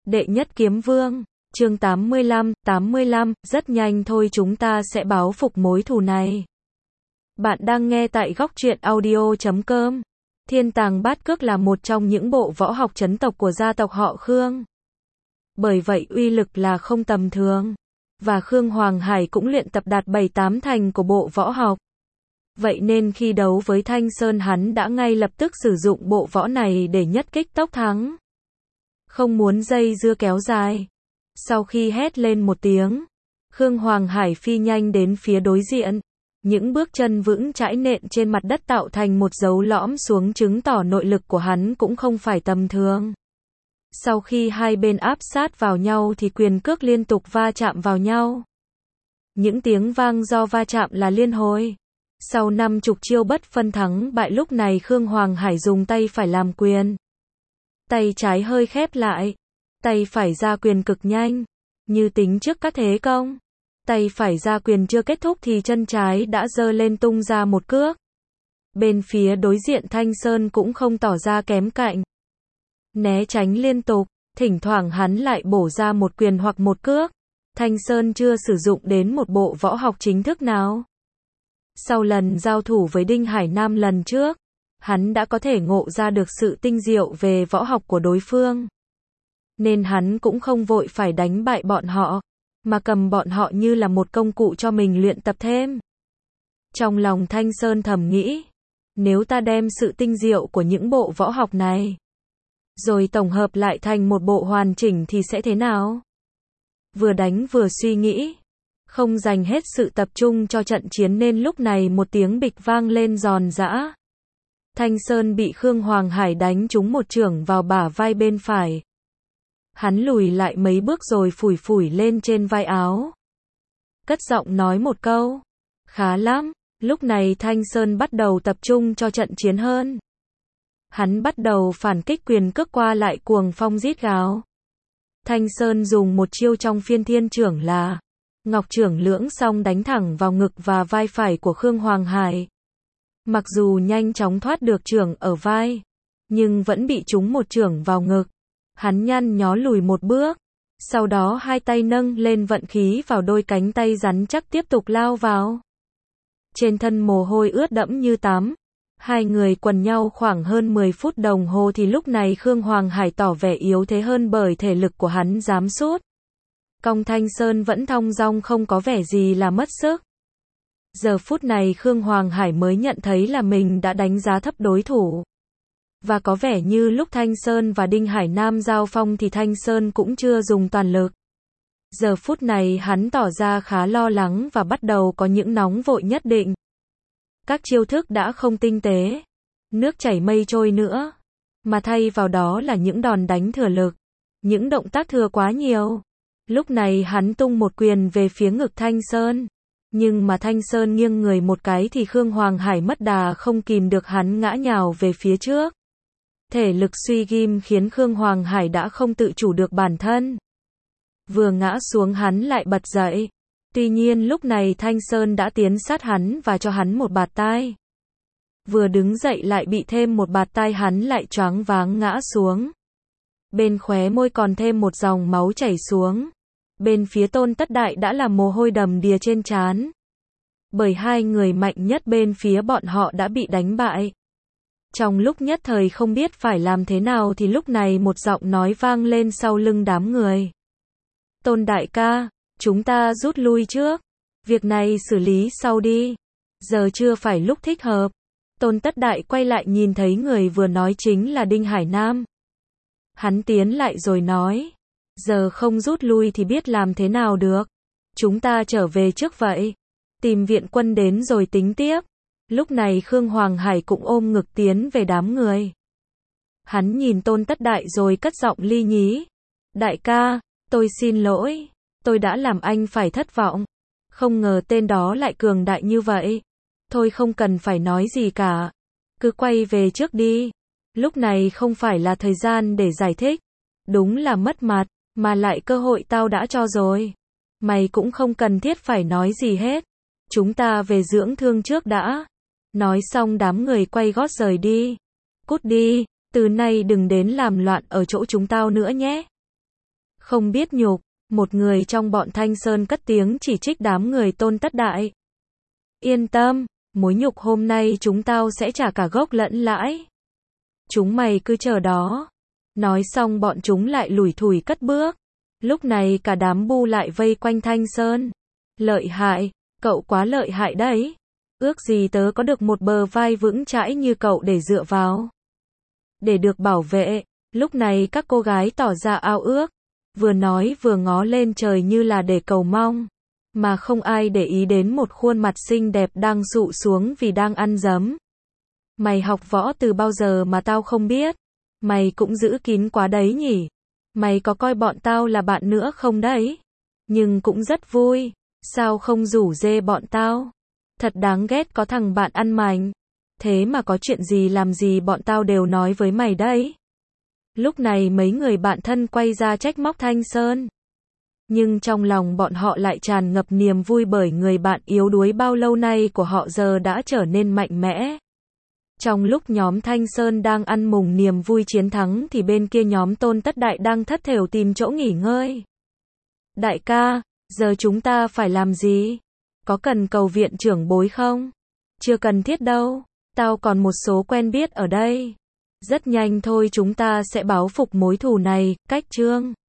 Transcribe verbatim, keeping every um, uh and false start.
Đệ nhất kiếm vương, chương tám mươi lăm, tám mươi lăm, rất nhanh thôi chúng ta sẽ báo phục mối thù này. Bạn đang nghe tại góc truyện audio chấm com. Thiên Tàng Bát Cước là một trong những bộ võ học chấn tộc của gia tộc họ Khương. Bởi vậy uy lực là không tầm thường. Và Khương Hoàng Hải cũng luyện tập đạt bảy tám thành của bộ võ học. Vậy nên khi đấu với Thanh Sơn hắn đã ngay lập tức sử dụng bộ võ này để nhất kích tốc thắng. Không muốn dây dưa kéo dài. Sau khi hét lên một tiếng, Khương Hoàng Hải phi nhanh đến phía đối diện. Những bước chân vững chãi nện trên mặt đất tạo thành một dấu lõm xuống chứng tỏ nội lực của hắn cũng không phải tầm thường. Sau khi hai bên áp sát vào nhau thì quyền cước liên tục va chạm vào nhau. Những tiếng vang do va chạm là liên hồi. Sau năm chục chiêu bất phân thắng bại lúc này Khương Hoàng Hải dùng tay phải làm quyền. Tay trái hơi khép lại. Tay phải ra quyền cực nhanh. Như tính trước các thế công. Tay phải ra quyền chưa kết thúc thì chân trái đã giơ lên tung ra một cước. Bên phía đối diện Thanh Sơn cũng không tỏ ra kém cạnh. Né tránh liên tục, thỉnh thoảng hắn lại bổ ra một quyền hoặc một cước. Thanh Sơn chưa sử dụng đến một bộ võ học chính thức nào. Sau lần giao thủ với Đinh Hải Nam lần trước, hắn đã có thể ngộ ra được sự tinh diệu về võ học của đối phương. Nên hắn cũng không vội phải đánh bại bọn họ, mà cầm bọn họ như là một công cụ cho mình luyện tập thêm. Trong lòng Thanh Sơn thầm nghĩ, nếu ta đem sự tinh diệu của những bộ võ học này, rồi tổng hợp lại thành một bộ hoàn chỉnh thì sẽ thế nào? Vừa đánh vừa suy nghĩ, không dành hết sự tập trung cho trận chiến nên lúc này một tiếng bịch vang lên giòn giã. Thanh Sơn bị Khương Hoàng Hải đánh trúng một chưởng vào bả vai bên phải. Hắn lùi lại mấy bước rồi phủi phủi lên trên vai áo. Cất giọng nói một câu. Khá lắm. Lúc này Thanh Sơn bắt đầu tập trung cho trận chiến hơn. Hắn bắt đầu phản kích quyền cước qua lại cuồng phong rít gào. Thanh Sơn dùng một chiêu trong phiên thiên chưởng là Ngọc chưởng lưỡng song đánh thẳng vào ngực và vai phải của Khương Hoàng Hải. Mặc dù nhanh chóng thoát được chưởng ở vai, nhưng vẫn bị trúng một chưởng vào ngực. Hắn nhăn nhó lùi một bước, sau đó hai tay nâng lên vận khí vào đôi cánh tay rắn chắc tiếp tục lao vào. Trên thân mồ hôi ướt đẫm như tắm. Hai người quần nhau khoảng hơn mười phút đồng hồ thì lúc này Khương Hoàng Hải tỏ vẻ yếu thế hơn bởi thể lực của hắn giám sút. Cong Thanh Sơn vẫn thong dong không có vẻ gì là mất sức. Giờ phút này Khương Hoàng Hải mới nhận thấy là mình đã đánh giá thấp đối thủ. Và có vẻ như lúc Thanh Sơn và Đinh Hải Nam giao phong thì Thanh Sơn cũng chưa dùng toàn lực. Giờ phút này hắn tỏ ra khá lo lắng và bắt đầu có những nóng vội nhất định. Các chiêu thức đã không tinh tế, nước chảy mây trôi nữa, mà thay vào đó là những đòn đánh thừa lực, những động tác thừa quá nhiều. Lúc này hắn tung một quyền về phía ngực Thanh Sơn, nhưng mà Thanh Sơn nghiêng người một cái thì Khương Hoàng Hải mất đà không kìm được hắn ngã nhào về phía trước. Thể lực suy ghim khiến Khương Hoàng Hải đã không tự chủ được bản thân. Vừa ngã xuống hắn lại bật dậy. Tuy nhiên lúc này Thanh Sơn đã tiến sát hắn và cho hắn một bạt tai. Vừa đứng dậy lại bị thêm một bạt tai hắn lại choáng váng ngã xuống. Bên khóe môi còn thêm một dòng máu chảy xuống. Bên phía Tôn Tất Đại đã là mồ hôi đầm đìa trên trán. Bởi hai người mạnh nhất bên phía bọn họ đã bị đánh bại. Trong lúc nhất thời không biết phải làm thế nào thì lúc này một giọng nói vang lên sau lưng đám người. Tôn đại ca, chúng ta rút lui trước. Việc này xử lý sau đi. Giờ chưa phải lúc thích hợp. Tôn Tất Đại quay lại nhìn thấy người vừa nói chính là Đinh Hải Nam. Hắn tiến lại rồi nói. Giờ không rút lui thì biết làm thế nào được. Chúng ta trở về trước vậy. Tìm viện quân đến rồi tính tiếp. Lúc này Khương Hoàng Hải cũng ôm ngực tiến về đám người. Hắn nhìn Tôn Tất Đại rồi cất giọng ly nhí. Đại ca, tôi xin lỗi. Tôi đã làm anh phải thất vọng. Không ngờ tên đó lại cường đại như vậy. Thôi không cần phải nói gì cả. Cứ quay về trước đi. Lúc này không phải là thời gian để giải thích. Đúng là mất mặt, mà lại cơ hội tao đã cho rồi. Mày cũng không cần thiết phải nói gì hết. Chúng ta về dưỡng thương trước đã. Nói xong đám người quay gót rời đi. Cút đi, từ nay đừng đến làm loạn ở chỗ chúng tao nữa nhé. Không biết nhục, một người trong bọn Thanh Sơn cất tiếng chỉ trích đám người Tôn Tất Đại. Yên tâm, mối nhục hôm nay chúng tao sẽ trả cả gốc lẫn lãi. Chúng mày cứ chờ đó. Nói xong bọn chúng lại lủi thủi cất bước. Lúc này cả đám bu lại vây quanh Thanh Sơn. Lợi hại, cậu quá lợi hại đấy. Ước gì tớ có được một bờ vai vững chãi như cậu để dựa vào. Để được bảo vệ, lúc này các cô gái tỏ ra ao ước. Vừa nói vừa ngó lên trời như là để cầu mong. Mà không ai để ý đến một khuôn mặt xinh đẹp đang sụ xuống vì đang ăn dấm. Mày học võ từ bao giờ mà tao không biết? Mày cũng giữ kín quá đấy nhỉ? Mày có coi bọn tao là bạn nữa không đấy? Nhưng cũng rất vui. Sao không rủ dê bọn tao? Thật đáng ghét có thằng bạn ăn mảnh. Thế mà có chuyện gì làm gì bọn tao đều nói với mày đấy. Lúc này mấy người bạn thân quay ra trách móc Thanh Sơn. Nhưng trong lòng bọn họ lại tràn ngập niềm vui bởi người bạn yếu đuối bao lâu nay của họ giờ đã trở nên mạnh mẽ. Trong lúc nhóm Thanh Sơn đang ăn mừng niềm vui chiến thắng thì bên kia nhóm Tôn Tất Đại đang thất thểu tìm chỗ nghỉ ngơi. Đại ca, giờ chúng ta phải làm gì? Có cần cầu viện trưởng bối không? Chưa cần thiết đâu, tao còn một số quen biết ở đây. Rất nhanh thôi chúng ta sẽ báo phục mối thù này, cách Trương.